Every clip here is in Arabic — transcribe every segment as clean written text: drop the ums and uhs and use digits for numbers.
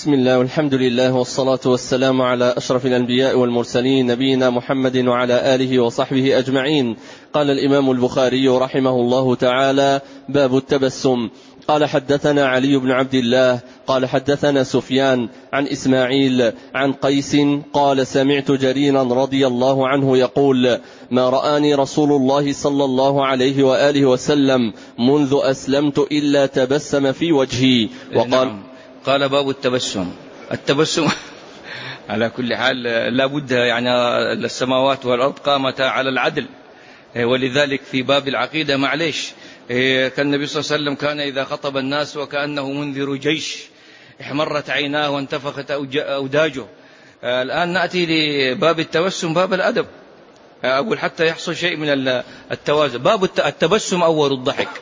بسم الله والحمد لله والصلاة والسلام على أشرف الأنبياء والمرسلين نبينا محمد وعلى آله وصحبه أجمعين. قال الإمام البخاري رحمه الله تعالى: باب التبسم. قال: حدثنا علي بن عبد الله قال حدثنا سفيان عن إسماعيل عن قيس قال: سمعت جريرا رضي الله عنه يقول: ما رآني رسول الله صلى الله عليه وآله وسلم منذ أسلمت إلا تبسم في وجهي. وقال: قال: باب التبسم على كل حال لا بد، يعني السماوات والأرض قامتا على العدل، ولذلك في باب العقيدة معليش كان النبي صلى الله عليه وسلم كان إذا خطب الناس وكأنه منذر جيش، احمرت عيناه وانتفخت أوداجه. الآن نأتي لباب التبسم، باب الأدب، أقول حتى يحصل شيء من التوازن. باب التبسم أول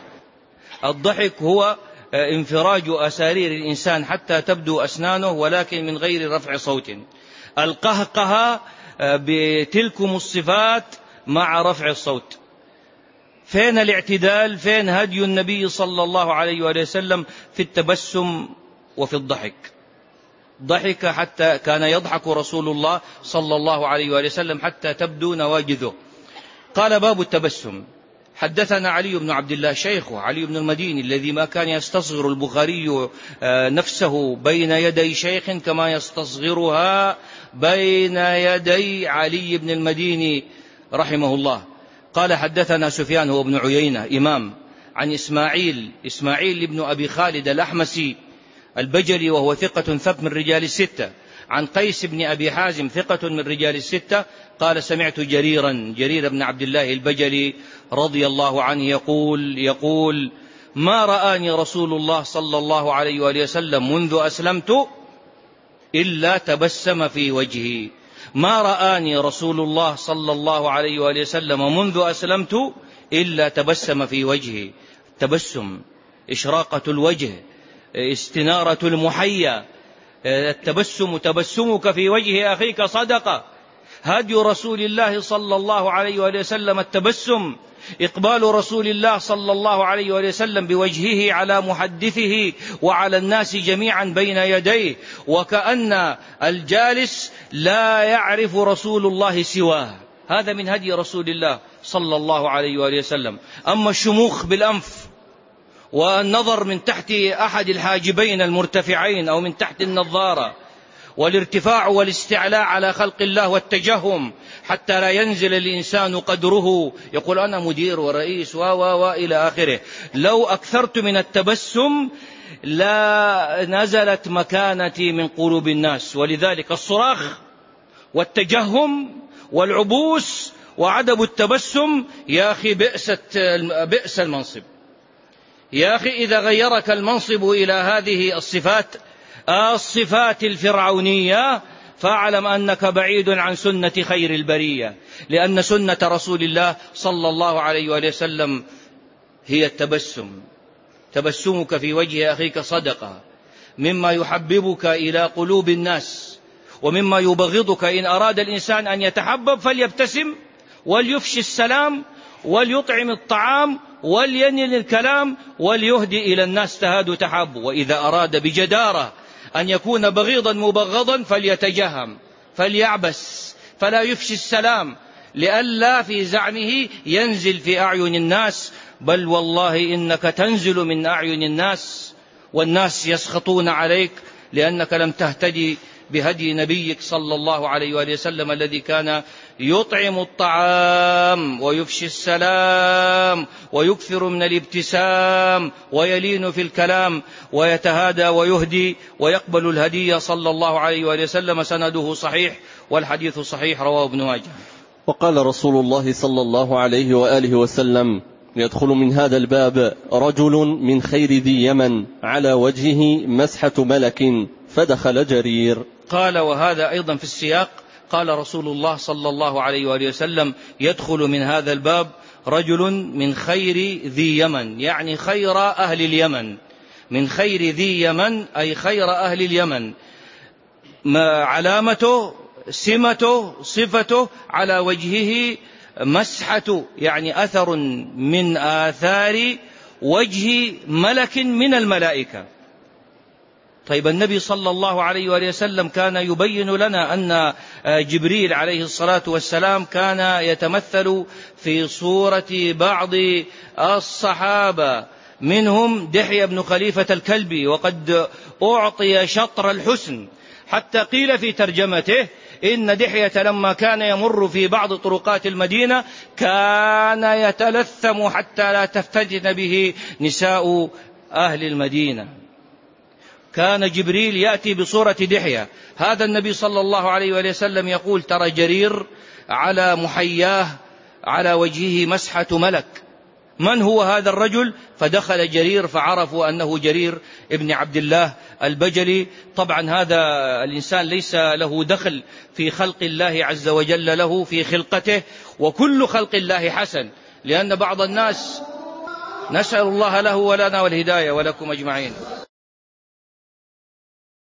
الضحك هو انفراج أسارير الإنسان حتى تبدو أسنانه ولكن من غير رفع صوت. القهقه بتلكم الصفات مع رفع الصوت. فين الاعتدال؟ فين هدي النبي صلى الله عليه وآله وسلم في التبسم وفي الضحك؟ ضحك حتى كان يضحك رسول الله صلى الله عليه وآله وسلم حتى تبدو نواجذه. قال: باب التبسم. حدثنا علي بن عبد الله شيخه علي بن المديني الذي ما كان يستصغر البخاري نفسه بين يدي شيخ كما يستصغرها بين يدي علي بن المديني رحمه الله. قال: حدثنا سفيان هو ابن عيينة إمام، عن إسماعيل بن أبي خالد الأحمسي البجلي وهو ثقة ثبت من رجال الستة، عن قيس بن أبي حازم ثقة من رجال الستة قال: سمعت جرير بن عبد الله البجلي رضي الله عنه يقول: ما رآني رسول الله صلى الله عليه وآله وسلم منذ أسلمت إلا تبسم في وجهي. ما رآني رسول الله صلى الله عليه وآله وسلم منذ أسلمت إلا تبسم في وجهي. التبسم إشراقة الوجه، استنارة المحيا. التبسم تبسمك في وجه أخيك صدقة. هدي رسول الله صلى الله عليه وآله وسلم التبسم، إقبال رسول الله صلى الله عليه وآله وسلم بوجهه على محدثه وعلى الناس جميعا بين يديه، وكأن الجالس لا يعرف رسول الله سواه. هذا من هدي رسول الله صلى الله عليه وآله وسلم. أما الشموخ بالأنف والنظر من تحت أحد الحاجبين المرتفعين أو من تحت النظارة، والارتفاع والاستعلاء على خلق الله والتجهم حتى لا ينزل الإنسان قدره، يقول أنا مدير ورئيس وإلى آخره. لو أكثرت من التبسم لا نزلت مكانتي من قلوب الناس. ولذلك الصراخ والتجهم والعبوس وعدم التبسم يا أخي بئس المنصب. يا أخي إذا غيرك المنصب إلى هذه الصفات الفرعونية فاعلم أنك بعيد عن سنة خير البرية، لأن سنة رسول الله صلى الله عليه وآله وسلم هي التبسم. تبسمك في وجه أخيك صدقة، مما يحببك إلى قلوب الناس ومما يبغضك. إن أراد الإنسان أن يتحبب فليبتسم وليفشي السلام وليطعم الطعام ولينل الكلام وليهدي إلى الناس تهاد تحب. وإذا أراد بجدارة أن يكون بغيضا مبغضا فليتجهم فليعبس فلا يفشي السلام، لئلا في زعمه ينزل في أعين الناس. بل والله إنك تنزل من أعين الناس والناس يسخطون عليك لأنك لم تهتدي بهدي نبيك صلى الله عليه وآله وسلم الذي كان يطعم الطعام ويفشي السلام ويكثر من الابتسام ويلين في الكلام ويتهادى ويهدي ويقبل الهدية صلى الله عليه وآله وسلم. سنده صحيح والحديث صحيح، رواه ابن ماجه. وقال رسول الله صلى الله عليه وآله وسلم: يدخل من هذا الباب رجل من خير ذي يمن على وجهه مسحة ملك فدخل جرير. قال: وهذا أيضا في السياق. قال رسول الله صلى الله عليه وآله وسلم: يدخل من هذا الباب رجل من خير ذي يمن، يعني خير أهل اليمن. من خير ذي يمن أي خير أهل اليمن. ما علامته سمته صفته على وجهه مسحة، يعني أثر من آثار وجه ملك من الملائكة. طيب النبي صلى الله عليه وآله وسلم كان يبين لنا أن جبريل عليه الصلاة والسلام كان يتمثل في صورة بعض الصحابة، منهم دحية بن خليفة الكلبي، وقد أعطي شطر الحسن، حتى قيل في ترجمته إن دحية لما كان يمر في بعض طرقات المدينة كان يتلثم حتى لا تفتتن به نساء أهل المدينة. كان جبريل يأتي بصورة دحية. هذا النبي صلى الله عليه وآله وسلم يقول: ترى جرير على محياه على وجهه مسحة ملك. من هو هذا الرجل؟ فدخل جرير فعرفوا أنه جرير ابن عبد الله البجلي. طبعا هذا الإنسان ليس له دخل في خلق الله عز وجل له في خلقته، وكل خلق الله حسن، لأن بعض الناس، نسأل الله له ولنا والهداية ولكم أجمعين.